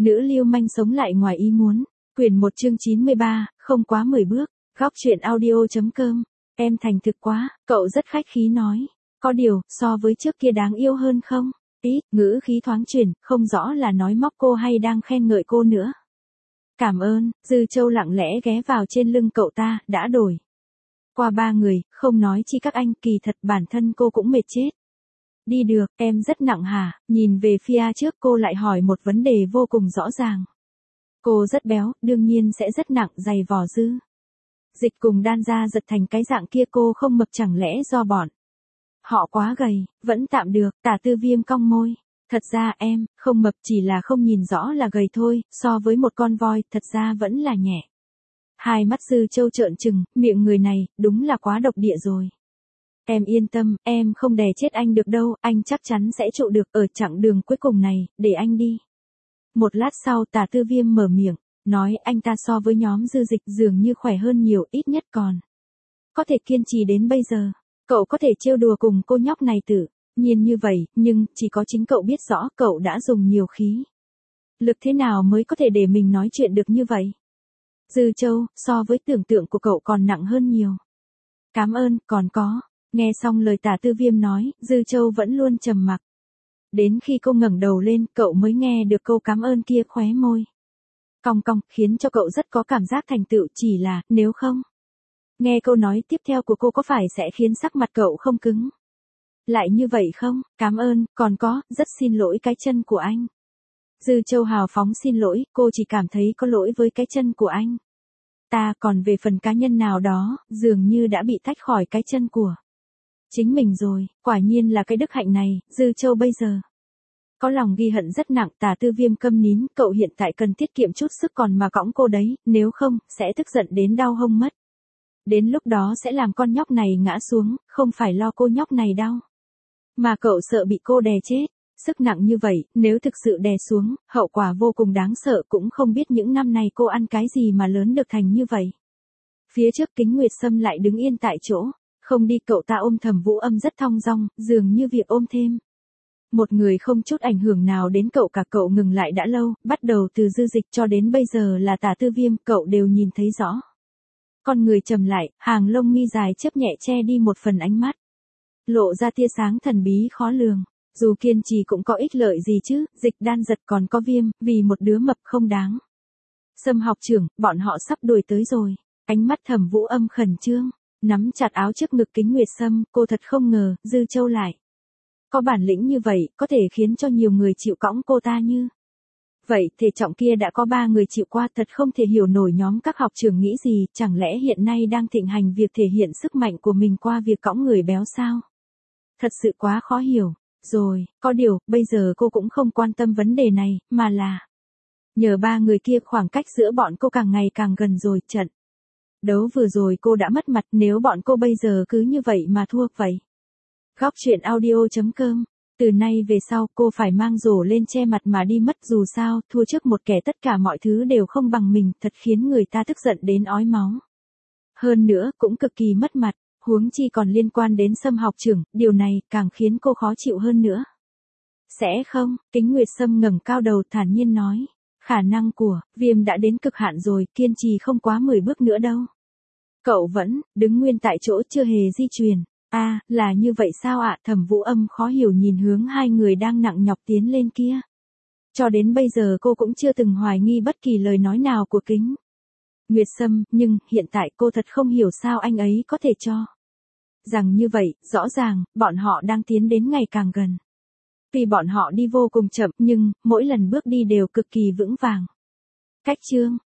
Nữ lưu manh sống lại ngoài ý muốn. Quyển 1 chương 93, không quá 10 bước. Góc truyện audio.com. Em thành thực quá, cậu rất khách khí nói. Có điều, so với trước kia đáng yêu hơn không? Ngữ khí thoáng chuyển, không rõ là nói móc cô hay đang khen ngợi cô nữa. Cảm ơn, Dư Châu lặng lẽ ghé vào trên lưng cậu ta, đã đổi. Qua 3 người, không nói chi các anh, kỳ thật bản thân cô cũng mệt chết. Đi được, em rất nặng hả? Nhìn về phía trước cô lại hỏi một vấn đề vô cùng rõ ràng. Cô rất béo, đương nhiên sẽ rất nặng, dày vò Dư. Dịch cùng Đan ra giật thành cái dạng kia, cô không mập chẳng lẽ do bọn họ quá gầy, vẫn tạm được. Tả Tư Viêm cong môi. Thật ra em, không mập, chỉ là không nhìn rõ là gầy thôi, so với một con voi, thật ra vẫn là nhẹ. Hai mắt Dư Châu trợn trừng, miệng người này, đúng là quá độc địa rồi. Em yên tâm, em không đè chết anh được đâu, anh chắc chắn sẽ trụ được ở chặng đường cuối cùng này, để anh đi. Một lát sau Tả Tư Viêm mở miệng, nói anh ta so với nhóm Dư Dịch dường như khỏe hơn nhiều, ít nhất còn có thể kiên trì đến bây giờ. Cậu có thể trêu đùa cùng cô nhóc này tự nhiên như vậy, nhưng chỉ có chính cậu biết rõ cậu đã dùng nhiều khí lực thế nào mới có thể để mình nói chuyện được như vậy. Dư Châu, so với tưởng tượng của cậu còn nặng hơn nhiều. Cảm ơn, còn có. Nghe xong lời Tả Tư Viêm nói, Dư Châu vẫn luôn trầm mặc. Đến khi cô ngẩng đầu lên, cậu mới nghe được câu cảm ơn kia, khóe môi cong cong, khiến cho cậu rất có cảm giác thành tựu, chỉ là, nếu không. Nghe câu nói tiếp theo của cô có phải sẽ khiến sắc mặt cậu không cứng lại như vậy không? Cảm ơn, còn có, rất xin lỗi cái chân của anh. Dư Châu hào phóng xin lỗi, cô chỉ cảm thấy có lỗi với cái chân của anh. Còn về phần cá nhân nào đó, dường như đã bị tách khỏi cái chân của chính mình rồi, quả nhiên là cái đức hạnh này, Dư Châu bây giờ có lòng ghi hận rất nặng. Tả Tư Viêm câm nín, cậu hiện tại cần tiết kiệm chút sức còn mà cõng cô đấy, nếu không, sẽ tức giận đến đau hông mất. Đến lúc đó sẽ làm con nhóc này ngã xuống, không phải lo cô nhóc này đau, mà cậu sợ bị cô đè chết. Sức nặng như vậy, nếu thực sự đè xuống, hậu quả vô cùng đáng sợ, cũng không biết những năm này cô ăn cái gì mà lớn được thành như vậy. Phía trước Kính Nguyệt Sâm lại đứng yên tại chỗ, không đi. Cậu ta ôm Thẩm Vũ Âm rất thong dong, dường như việc ôm thêm một người không chút ảnh hưởng nào đến cậu cả. Cậu ngừng lại đã lâu, bắt đầu từ Dư Dịch cho đến bây giờ là Tả Tư Viêm, cậu đều nhìn thấy rõ. Con người trầm lại, hàng lông mi dài chớp nhẹ che đi một phần ánh mắt, lộ ra tia sáng thần bí khó lường. Dù kiên trì cũng có ích lợi gì chứ, Dịch Đan giật còn có Viêm, vì một đứa mập không đáng. Sâm học trưởng, bọn họ sắp đuổi tới rồi. Ánh mắt Thẩm Vũ Âm khẩn trương, nắm chặt áo trước ngực Kính Nguyệt Sâm, cô thật không ngờ, Dư Châu lại có bản lĩnh như vậy, có thể khiến cho nhiều người chịu cõng cô ta như vậy. Thể trọng kia đã có 3 người chịu qua, thật không thể hiểu nổi nhóm các học trưởng nghĩ gì, chẳng lẽ hiện nay đang thịnh hành việc thể hiện sức mạnh của mình qua việc cõng người béo sao? Thật sự quá khó hiểu. Rồi, có điều, bây giờ cô cũng không quan tâm vấn đề này, mà là nhờ 3 người kia, khoảng cách giữa bọn cô càng ngày càng gần rồi. Trận đấu vừa rồi cô đã mất mặt, nếu bọn cô bây giờ cứ như vậy mà thua vậy. Góc truyện audio.com. Từ nay về sau cô phải mang rổ lên che mặt mà đi mất, dù sao, thua trước một kẻ tất cả mọi thứ đều không bằng mình, thật khiến người ta tức giận đến ói máu. Hơn nữa, cũng cực kỳ mất mặt, huống chi còn liên quan đến Sâm học trưởng, điều này càng khiến cô khó chịu hơn nữa. Sẽ không? Kính Nguyệt Sâm ngẩng cao đầu thản nhiên nói. Khả năng của Viêm đã đến cực hạn rồi, kiên trì không quá 10 bước nữa đâu. Cậu vẫn đứng nguyên tại chỗ, chưa hề di chuyển. Là như vậy sao ạ? Thẩm Vũ Âm khó hiểu nhìn hướng hai người đang nặng nhọc tiến lên kia. Cho đến bây giờ cô cũng chưa từng hoài nghi bất kỳ lời nói nào của Kính Nguyệt Sâm, nhưng hiện tại cô thật không hiểu sao anh ấy có thể cho rằng như vậy. Rõ ràng, bọn họ đang tiến đến ngày càng gần. Tuy bọn họ đi vô cùng chậm, nhưng mỗi lần bước đi đều cực kỳ vững vàng. Cách chương